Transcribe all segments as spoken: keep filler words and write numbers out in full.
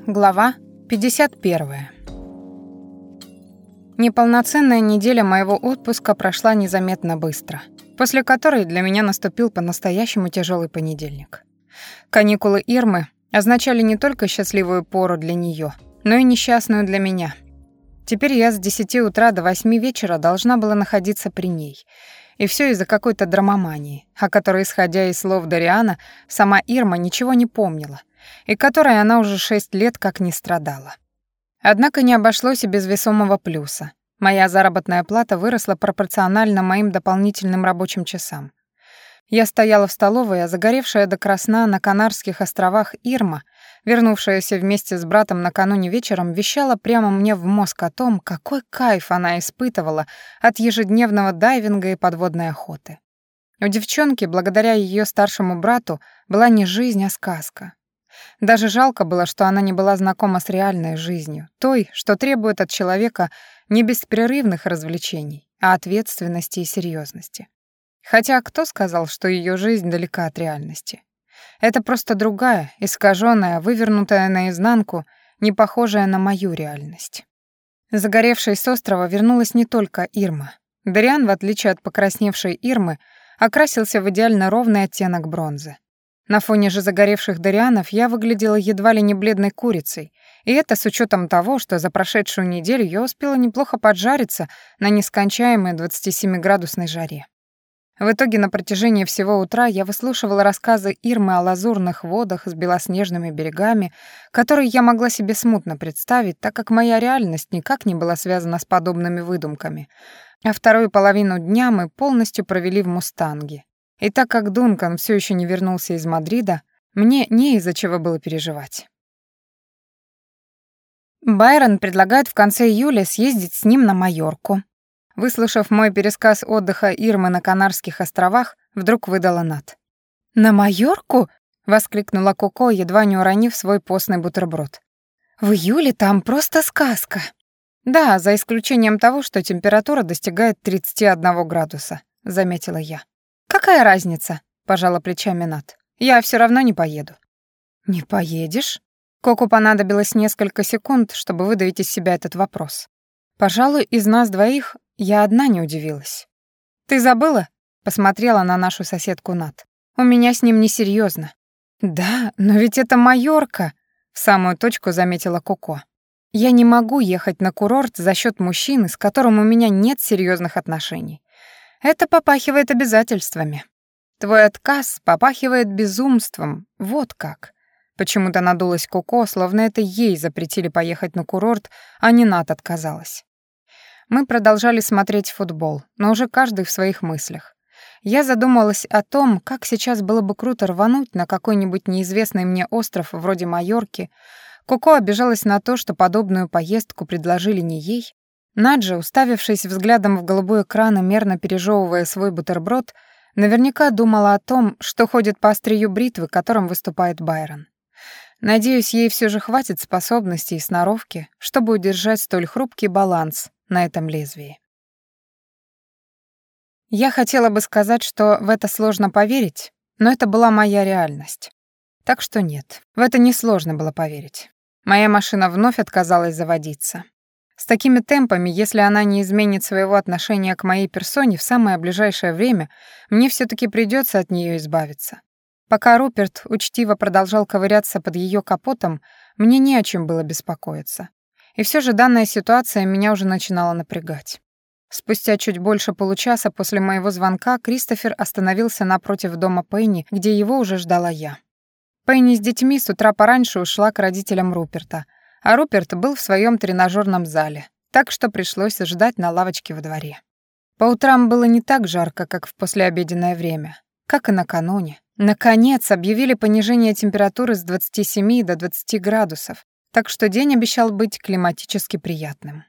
Глава пятьдесят первая. Неполноценная неделя моего отпуска прошла незаметно быстро, после которой для меня наступил по-настоящему тяжелый понедельник. Каникулы Ирмы означали не только счастливую пору для нее, но и несчастную для меня. Теперь я с десяти утра до восьми вечера должна была находиться при ней. И все из-за какой-то драмомании, о которой, исходя из слов Дариана, сама Ирма ничего не помнила, и которой она уже шесть лет как не страдала. Однако не обошлось и без весомого плюса. Моя заработная плата выросла пропорционально моим дополнительным рабочим часам. Я стояла в столовой, а загоревшая до красна на Канарских островах Ирма, вернувшаяся вместе с братом накануне вечером, вещала прямо мне в мозг о том, какой кайф она испытывала от ежедневного дайвинга и подводной охоты. У девчонки, благодаря ее старшему брату, была не жизнь, а сказка. Даже жалко было, что она не была знакома с реальной жизнью, той, что требует от человека не беспрерывных развлечений, а ответственности и серьезности. Хотя кто сказал, что ее жизнь далека от реальности? Это просто другая, искаженная, вывернутая наизнанку, не похожая на мою реальность. Загоревшей с острова вернулась не только Ирма. Дариан, в отличие от покрасневшей Ирмы, окрасился в идеально ровный оттенок бронзы. На фоне же загоревших Дарианов я выглядела едва ли не бледной курицей, и это с учетом того, что за прошедшую неделю я успела неплохо поджариться на нескончаемой двадцатисемиградусной жаре. В итоге на протяжении всего утра я выслушивала рассказы Ирмы о лазурных водах с белоснежными берегами, которые я могла себе смутно представить, так как моя реальность никак не была связана с подобными выдумками, а вторую половину дня мы полностью провели в «Мустанге». И так как Дункан все еще не вернулся из Мадрида, мне не из-за чего было переживать. Байрон предлагает в конце июля съездить с ним на Майорку. Выслушав мой пересказ отдыха Ирмы на Канарских островах, вдруг выдала Нат. «На Майорку?» — воскликнула Коко, едва не уронив свой постный бутерброд. «В июле там просто сказка». «Да, за исключением того, что температура достигает тридцати одного градуса», — заметила я. «Какая разница?» — пожала плечами Нат. «Я все равно не поеду». «Не поедешь?» Коко понадобилось несколько секунд, чтобы выдавить из себя этот вопрос. Пожалуй, из нас двоих я одна не удивилась. «Ты забыла?» — посмотрела на нашу соседку Нат. «У меня с ним несерьёзно». «Да, но ведь это Майорка», — в самую точку заметила Коко. «Я не могу ехать на курорт за счет мужчины, с которым у меня нет серьезных отношений. Это попахивает обязательствами. Твой отказ попахивает безумством, вот как». Почему-то надулась Коко, словно это ей запретили поехать на курорт, а не Нат отказалась. Мы продолжали смотреть футбол, но уже каждый в своих мыслях. Я задумалась о том, как сейчас было бы круто рвануть на какой-нибудь неизвестный мне остров вроде Майорки. Коко обижалась на то, что подобную поездку предложили не ей. Наджа, уставившись взглядом в голубой экран и мерно пережевывая свой бутерброд, наверняка думала о том, что ходит по острию бритвы, которым выступает Байрон. Надеюсь, ей все же хватит способностей и сноровки, чтобы удержать столь хрупкий баланс на этом лезвии. Я хотела бы сказать, что в это сложно поверить, но это была моя реальность. Так что нет, в это несложно было поверить. Моя машина вновь отказалась заводиться. С такими темпами, если она не изменит своего отношения к моей персоне в самое ближайшее время, мне все-таки придется от нее избавиться. Пока Руперт учтиво продолжал ковыряться под ее капотом, мне не о чем было беспокоиться. И все же данная ситуация меня уже начинала напрягать. Спустя чуть больше получаса после моего звонка Кристофер остановился напротив дома Пенни, где его уже ждала я. Пенни с детьми с утра пораньше ушла к родителям Руперта, а Руперт был в своем тренажерном зале, так что пришлось ждать на лавочке во дворе. По утрам было не так жарко, как в послеобеденное время, как и накануне. Наконец объявили понижение температуры с двадцати семи до двадцати градусов, так что день обещал быть климатически приятным.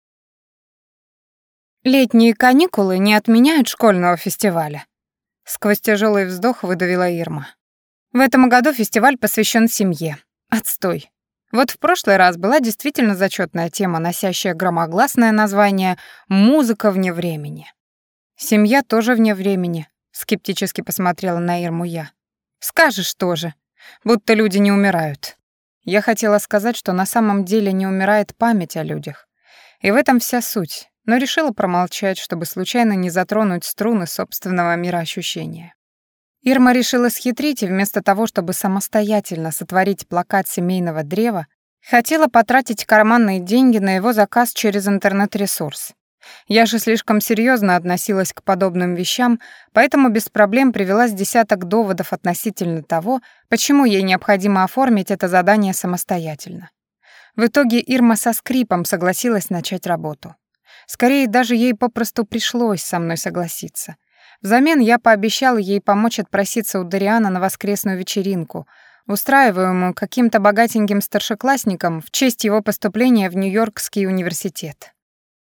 «Летние каникулы не отменяют школьного фестиваля», — сквозь тяжелый вздох выдавила Ирма. «В этом году фестиваль посвящен семье. Отстой. Вот в прошлый раз была действительно зачетная тема, носящая громогласное название «Музыка вне времени». «Семья тоже вне времени», — скептически посмотрела на Ирму я. «Скажешь тоже, будто люди не умирают». Я хотела сказать, что на самом деле не умирает память о людях. И в этом вся суть, но решила промолчать, чтобы случайно не затронуть струны собственного мироощущения. Ирма решила схитрить, и вместо того, чтобы самостоятельно сотворить плакат семейного древа, хотела потратить карманные деньги на его заказ через интернет-ресурс. Я же слишком серьезно относилась к подобным вещам, поэтому без проблем привела с десяток доводов относительно того, почему ей необходимо оформить это задание самостоятельно. В итоге Ирма со скрипом согласилась начать работу. Скорее, даже ей попросту пришлось со мной согласиться. Взамен я пообещала ей помочь отпроситься у Дариана на воскресную вечеринку, устраиваемую каким-то богатеньким старшеклассником в честь его поступления в Нью-Йоркский университет.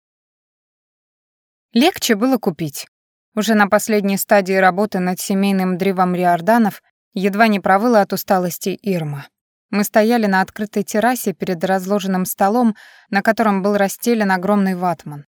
Легче было купить. Уже на последней стадии работы над семейным древом Риорданов едва не провыла от усталости Ирма. Мы стояли на открытой террасе перед разложенным столом, на котором был расстелен огромный ватман.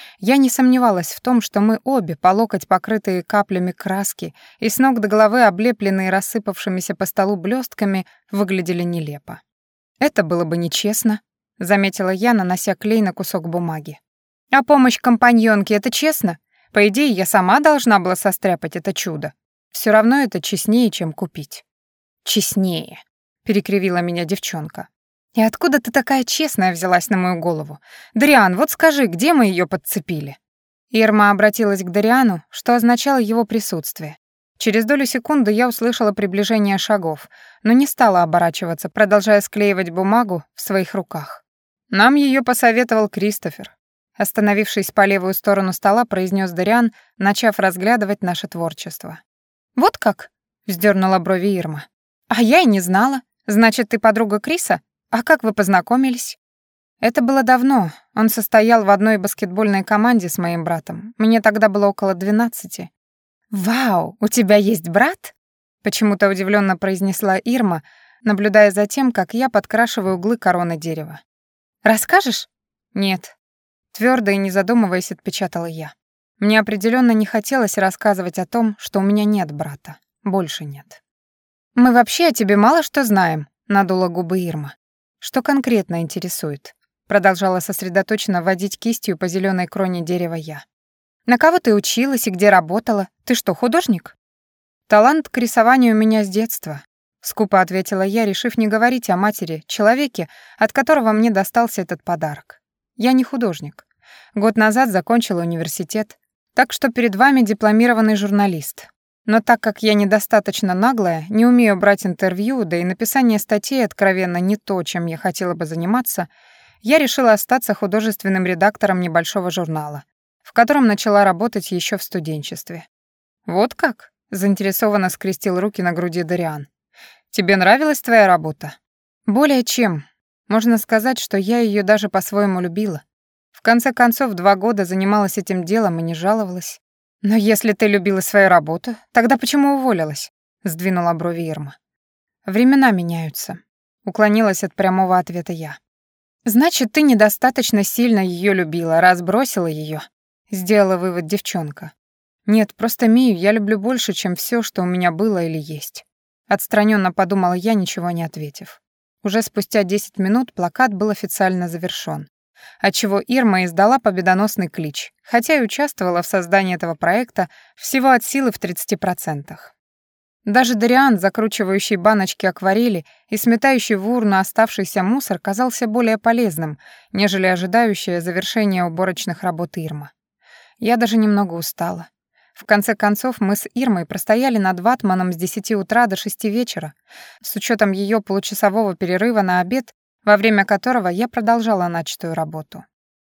Я не сомневалась в том, что мы обе, по локоть покрытые каплями краски и с ног до головы облепленные рассыпавшимися по столу блестками, выглядели нелепо. «Это было бы нечестно», — заметила я, нанося клей на кусок бумаги. «А помощь компаньонке — это честно? По идее, я сама должна была состряпать это чудо. Все равно это честнее, чем купить». «Честнее», — перекривила меня девчонка. «И откуда ты такая честная взялась на мою голову? Дариан, вот скажи, где мы ее подцепили?» Ирма обратилась к Дариану, что означало его присутствие. Через долю секунды я услышала приближение шагов, но не стала оборачиваться, продолжая склеивать бумагу в своих руках. «Нам ее посоветовал Кристофер», — остановившись по левую сторону стола, произнес Дариан, начав разглядывать наше творчество. «Вот как?» — вздернула брови Ирма. «А я и не знала. Значит, ты подруга Криса? А как вы познакомились?» «Это было давно. Он состоял в одной баскетбольной команде с моим братом. Мне тогда было около двенадцати». «Вау, у тебя есть брат?» — почему-то удивленно произнесла Ирма, наблюдая за тем, как я подкрашиваю углы короны дерева. «Расскажешь?» «Нет». Твердо и не задумываясь, отпечатала я. Мне определенно не хотелось рассказывать о том, что у меня нет брата. Больше нет. «Мы вообще о тебе мало что знаем», — надула губы Ирма. «Что конкретно интересует?» Продолжала сосредоточенно водить кистью по зеленой кроне дерева я. «На кого ты училась и где работала? Ты что, художник?» «Талант к рисованию у меня с детства», — скупо ответила я, решив не говорить о матери, человеке, от которого мне достался этот подарок. «Я не художник. Год назад закончила университет, так что перед вами дипломированный журналист. Но так как я недостаточно наглая, не умею брать интервью, да и написание статей откровенно не то, чем я хотела бы заниматься, я решила остаться художественным редактором небольшого журнала, в котором начала работать еще в студенчестве». «Вот как?» — заинтересованно скрестил руки на груди Дариан. «Тебе нравилась твоя работа?» «Более чем. Можно сказать, что я ее даже по-своему любила. В конце концов, два года занималась этим делом и не жаловалась». «Но если ты любила свою работу, тогда почему уволилась?» — сдвинула брови Ирма. «Времена меняются», — уклонилась от прямого ответа я. «Значит, ты недостаточно сильно ее любила, раз бросила ее», — сделала вывод девчонка. «Нет, просто Мию я люблю больше, чем все, что у меня было или есть». Отстраненно подумала я, ничего не ответив. Уже спустя десять минут плакат был официально завершён, отчего Ирма издала победоносный клич, хотя и участвовала в создании этого проекта всего от силы в тридцати процентах. Даже Дариан, закручивающий баночки акварели и сметающий в урну оставшийся мусор, казался более полезным, нежели ожидающее завершение уборочных работ Ирма. Я даже немного устала. В конце концов, мы с Ирмой простояли над ватманом с десяти утра до шести вечера, с учетом ее получасового перерыва на обед, во время которого я продолжала начатую работу.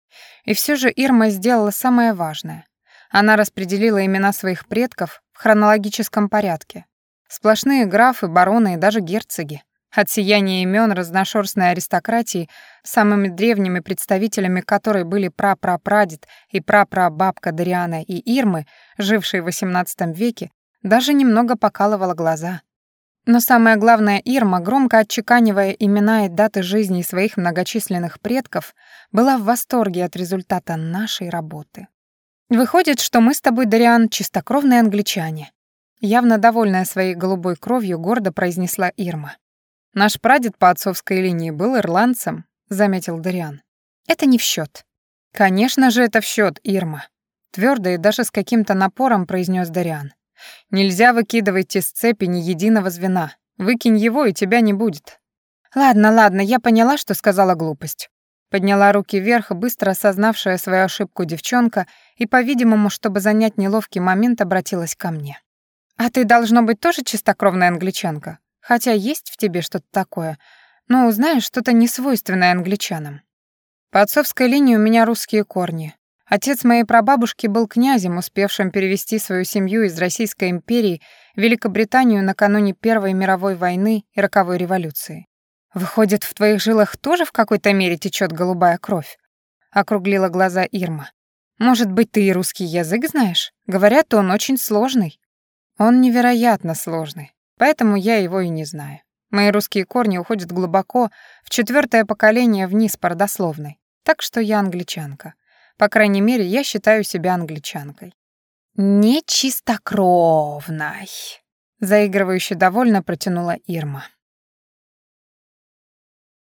И все же Ирма сделала самое важное. Она распределила имена своих предков в хронологическом порядке. Сплошные графы, бароны и даже герцоги. От сияния имен разношерстной аристократии, самыми древними представителями которой были прапрапрадед и прапрабабка Дариана и Ирмы, жившие в восемнадцатом веке, даже немного покалывала глаза. Но самое главное, Ирма, громко отчеканивая имена и даты жизни своих многочисленных предков, была в восторге от результата нашей работы. «Выходит, что мы с тобой, Дариан, чистокровные англичане», явно довольная своей голубой кровью, гордо произнесла Ирма. Наш прадед по отцовской линии был ирландцем, заметил Дариан. Это не в счет. Конечно же, это в счет, Ирма. Твердо и даже с каким-то напором произнес Дариан. Нельзя выкидывать из цепи ни единого звена. Выкинь его, и тебя не будет. Ладно, ладно, я поняла, что сказала глупость. Подняла руки вверх, быстро осознавшая свою ошибку девчонка, и, по-видимому, чтобы занять неловкий момент, обратилась ко мне. «А ты, должно быть, тоже чистокровная англичанка? Хотя есть в тебе что-то такое, но, знаешь, что-то несвойственное англичанам. По отцовской линии у меня русские корни. Отец моей прабабушки был князем, успевшим перевести свою семью из Российской империи в Великобританию накануне Первой мировой войны и Роковой революции. «Выходит, в твоих жилах тоже в какой-то мере течет голубая кровь?» — округлила глаза Ирма. «Может быть, ты и русский язык знаешь? Говорят, он очень сложный». «Он невероятно сложный, поэтому я его и не знаю. Мои русские корни уходят глубоко, в четвертое поколение вниз по родословной, так что я англичанка. По крайней мере, я считаю себя англичанкой». «Не чистокровной», — заигрывающе довольно протянула Ирма.